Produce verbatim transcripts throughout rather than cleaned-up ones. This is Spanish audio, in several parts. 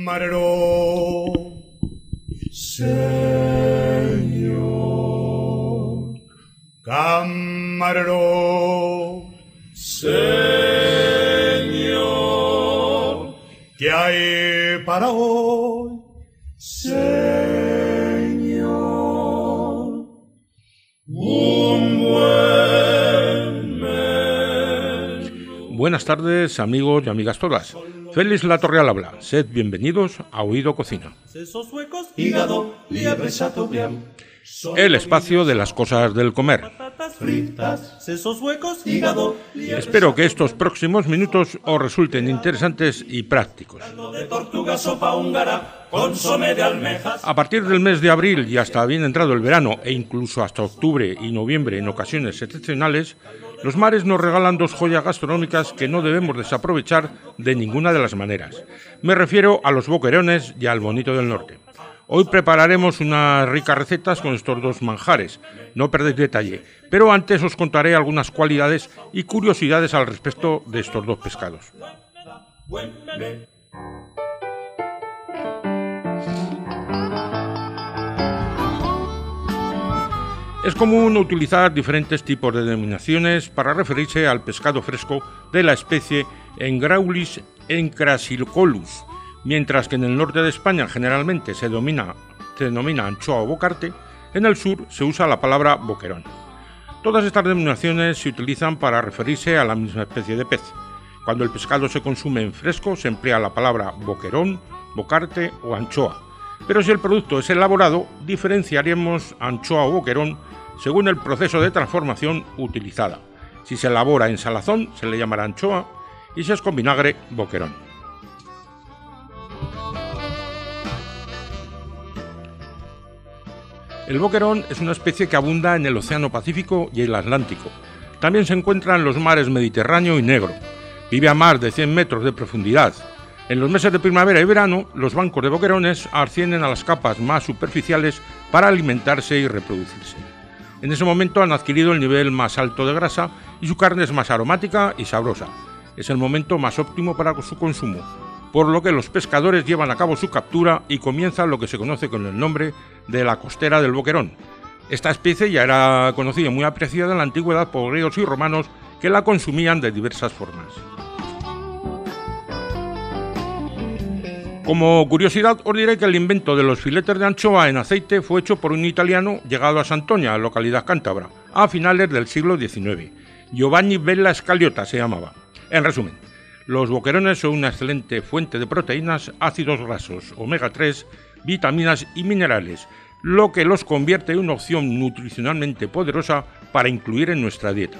Camarero, Señor, camarero, Señor, ¿qué hay para hoy, Señor? Un buen menú. Buenas tardes, amigos y amigas todas. Félix Latorreal habla. Sed bienvenidos a Oído Cocina. Sesos huecos, hígado, liebre, chateaubriand. El espacio de las cosas del comer. Patatas fritas, sesos huecos, hígado, liebre, Espero que estos próximos minutos os resulten interesantes y prácticos. de tortuga, sopa húngara, consomé de almejas. A partir del mes de abril y hasta bien entrado el verano e incluso hasta octubre y noviembre en ocasiones excepcionales, los mares nos regalan dos joyas gastronómicas que no debemos desaprovechar de ninguna de las maneras. Me refiero a los boquerones y al bonito del norte. Hoy prepararemos unas ricas recetas con estos dos manjares, no perdéis detalle, pero antes os contaré algunas cualidades y curiosidades al respecto de estos dos pescados. Buen menú. Es común utilizar diferentes tipos de denominaciones para referirse al pescado fresco de la especie Engraulis encrasicolus, mientras que en el norte de España generalmente se denomina, se denomina anchoa o bocarte, en el sur se usa la palabra boquerón. Todas estas denominaciones se utilizan para referirse a la misma especie de pez. Cuando el pescado se consume en fresco se emplea la palabra boquerón, bocarte o anchoa. Pero si el producto es elaborado, diferenciaremos anchoa o boquerón según el proceso de transformación utilizada. Si se elabora en salazón, se le llamará anchoa, y si es con vinagre, boquerón. El boquerón es una especie que abunda en el Océano Pacífico y el Atlántico. También se encuentra en los mares Mediterráneo y Negro. Vive a más de cien metros de profundidad. En los meses de primavera y verano, los bancos de boquerones ascienden a las capas más superficiales para alimentarse y reproducirse. En ese momento han adquirido el nivel más alto de grasa y su carne es más aromática y sabrosa. Es el momento más óptimo para su consumo, por lo que los pescadores llevan a cabo su captura y comienza lo que se conoce con el nombre de la costera del boquerón. Esta especie ya era conocida y muy apreciada en la antigüedad por griegos y romanos que la consumían de diversas formas. Como curiosidad, os diré que el invento de los filetes de anchoa en aceite fue hecho por un italiano llegado a Santoña, localidad cántabra, a finales del siglo diecinueve. Giovanni Bella Scaliota se llamaba. En resumen, los boquerones son una excelente fuente de proteínas, ácidos grasos, omega tres, vitaminas y minerales, lo que los convierte en una opción nutricionalmente poderosa para incluir en nuestra dieta.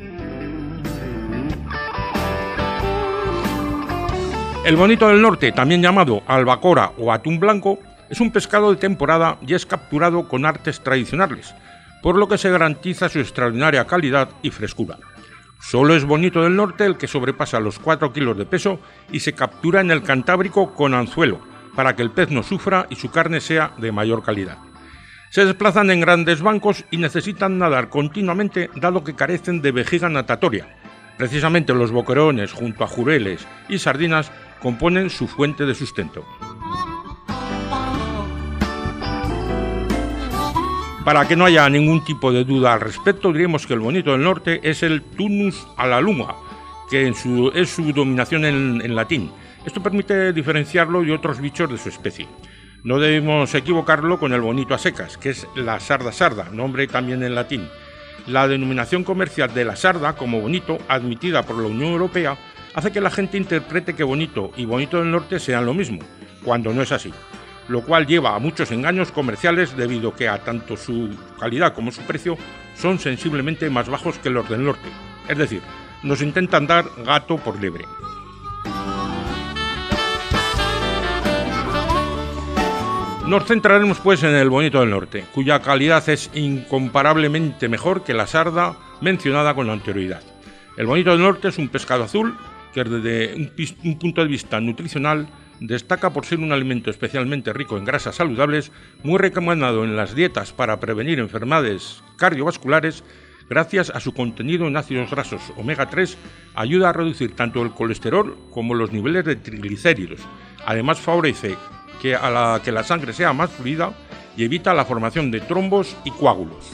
El bonito del norte, también llamado albacora o atún blanco, es un pescado de temporada y es capturado con artes tradicionales, por lo que se garantiza su extraordinaria calidad y frescura. Solo es bonito del norte el que sobrepasa los cuatro kilos de peso y se captura en el Cantábrico con anzuelo, para que el pez no sufra y su carne sea de mayor calidad. Se desplazan en grandes bancos y necesitan nadar continuamente dado que carecen de vejiga natatoria. Precisamente los boquerones, junto a jureles y sardinas, componen su fuente de sustento. Para que no haya ningún tipo de duda al respecto, diremos que el bonito del norte es el Tunus alaluma, que en su, es su denominación en, en latín. Esto permite diferenciarlo de otros bichos de su especie. No debemos equivocarlo con el bonito a secas, que es la sarda sarda, nombre también en latín. La denominación comercial de la sarda como bonito, admitida por la Unión Europea, hace que la gente interprete que bonito y bonito del norte sean lo mismo, cuando no es así, lo cual lleva a muchos engaños comerciales debido a que a tanto su calidad como su precio son sensiblemente más bajos que los del norte. Es decir, nos intentan dar gato por liebre. Nos centraremos pues en el bonito del norte, cuya calidad es incomparablemente mejor que la sarda mencionada con anterioridad. El bonito del norte es un pescado azul que desde un, un punto de vista nutricional destaca por ser un alimento especialmente rico en grasas saludables, muy recomendado en las dietas para prevenir enfermedades cardiovasculares gracias a su contenido en ácidos grasos omega tres, ayuda a reducir tanto el colesterol como los niveles de triglicéridos. Además favorece que, a la, que la sangre sea más fluida y evita la formación de trombos y coágulos.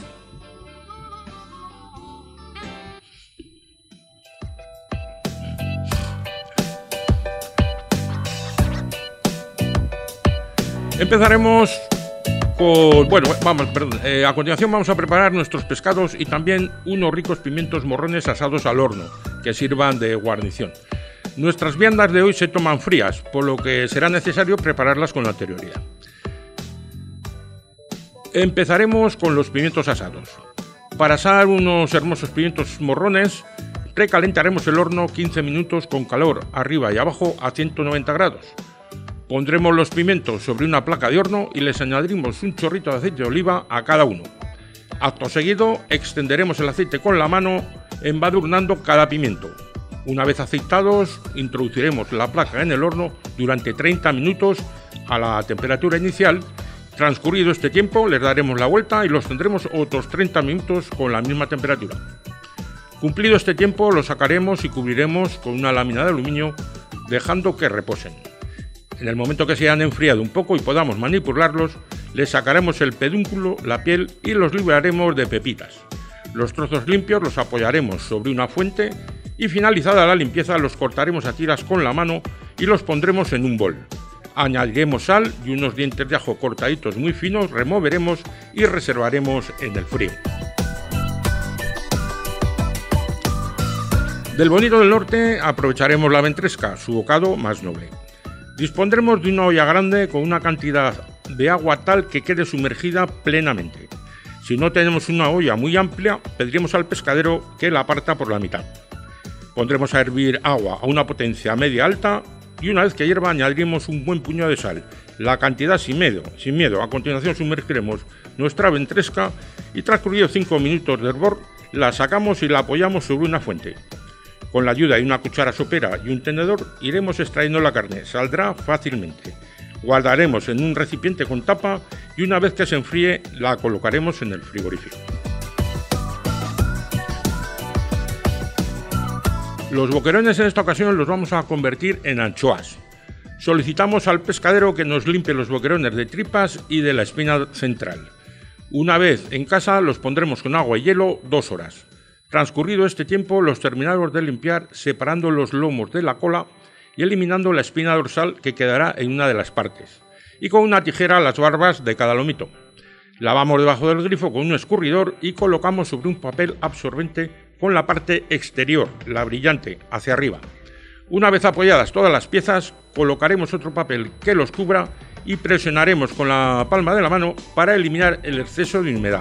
Empezaremos con, bueno, vamos, perdón, eh, a continuación vamos a preparar nuestros pescados y también unos ricos pimientos morrones asados al horno, que sirvan de guarnición. Nuestras viandas de hoy se toman frías, por lo que será necesario prepararlas con anterioridad. Empezaremos con los pimientos asados. Para asar unos hermosos pimientos morrones, recalentaremos el horno quince minutos con calor arriba y abajo a ciento noventa grados. Pondremos los pimientos sobre una placa de horno y les añadiremos un chorrito de aceite de oliva a cada uno. Acto seguido, extenderemos el aceite con la mano, embadurnando cada pimiento. Una vez aceitados, introduciremos la placa en el horno durante treinta minutos a la temperatura inicial. Transcurrido este tiempo, les daremos la vuelta y los tendremos otros treinta minutos con la misma temperatura. Cumplido este tiempo, los sacaremos y cubriremos con una lámina de aluminio, dejando que reposen. En el momento que se hayan enfriado un poco y podamos manipularlos, les sacaremos el pedúnculo, la piel y los libraremos de pepitas. Los trozos limpios los apoyaremos sobre una fuente y finalizada la limpieza los cortaremos a tiras con la mano y los pondremos en un bol. Añadiremos sal y unos dientes de ajo cortaditos muy finos, removeremos y reservaremos en el frío. Del bonito del norte aprovecharemos la ventresca, su bocado más noble. Dispondremos de una olla grande con una cantidad de agua tal que quede sumergida plenamente. Si no tenemos una olla muy amplia, pediremos al pescadero que la parta por la mitad. Pondremos a hervir agua a una potencia media alta y una vez que hierva añadiremos un buen puñado de sal. La cantidad sin miedo, sin miedo. A continuación sumergiremos nuestra ventresca y transcurridos cinco minutos de hervor la sacamos y la apoyamos sobre una fuente. Con la ayuda de una cuchara sopera y un tenedor iremos extrayendo la carne, saldrá fácilmente. Guardaremos en un recipiente con tapa y una vez que se enfríe la colocaremos en el frigorífico. Los boquerones en esta ocasión los vamos a convertir en anchoas. Solicitamos al pescadero que nos limpie los boquerones de tripas y de la espina central. Una vez en casa los pondremos con agua y hielo dos horas. Transcurrido este tiempo, los terminaremos de limpiar separando los lomos de la cola y eliminando la espina dorsal que quedará en una de las partes, y con una tijera las barbas de cada lomito. Lavamos debajo del grifo con un escurridor y colocamos sobre un papel absorbente con la parte exterior, la brillante, hacia arriba. Una vez apoyadas todas las piezas, colocaremos otro papel que los cubra y presionaremos con la palma de la mano para eliminar el exceso de humedad.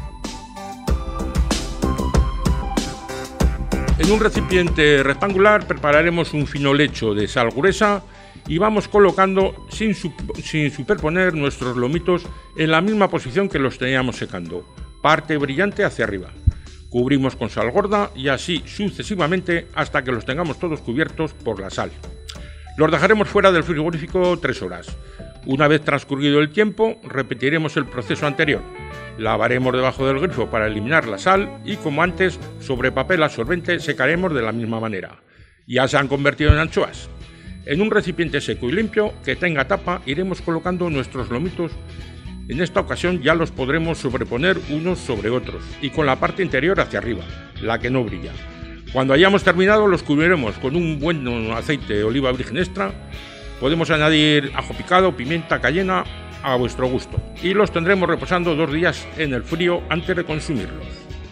En un recipiente rectangular prepararemos un fino lecho de sal gruesa y vamos colocando sin, sin superponer nuestros lomitos en la misma posición que los teníamos secando, parte brillante hacia arriba. Cubrimos con sal gorda y así sucesivamente hasta que los tengamos todos cubiertos por la sal. Los dejaremos fuera del frigorífico tres horas. Una vez transcurrido el tiempo, repetiremos el proceso anterior. Lavaremos debajo del grifo para eliminar la sal y, como antes, sobre papel absorbente secaremos de la misma manera. Ya se han convertido en anchoas. En un recipiente seco y limpio que tenga tapa iremos colocando nuestros lomitos. En esta ocasión ya los podremos sobreponer unos sobre otros y con la parte interior hacia arriba, la que no brilla. Cuando hayamos terminado los cubriremos con un buen aceite de oliva virgen extra. Podemos añadir ajo picado, pimienta cayena a vuestro gusto y los tendremos reposando dos días en el frío antes de consumirlos.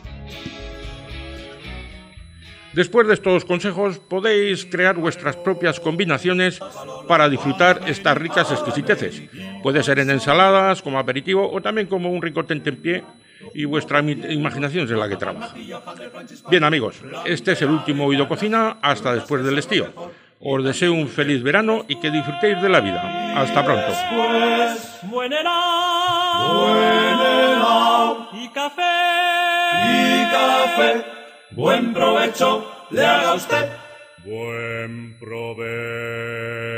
Después de estos consejos podéis crear vuestras propias combinaciones para disfrutar estas ricas exquisiteces. Puede ser en ensaladas, como aperitivo o también como un rico tentempié y vuestra imaginación es la que trabaja. Bien amigos, este es el último Oído Cocina hasta después del estío. Os deseo un feliz verano y que disfrutéis de la vida. Hasta pronto. Después, buen helado, buen helado, y café, y café, buen provecho le haga usted. Buen provecho.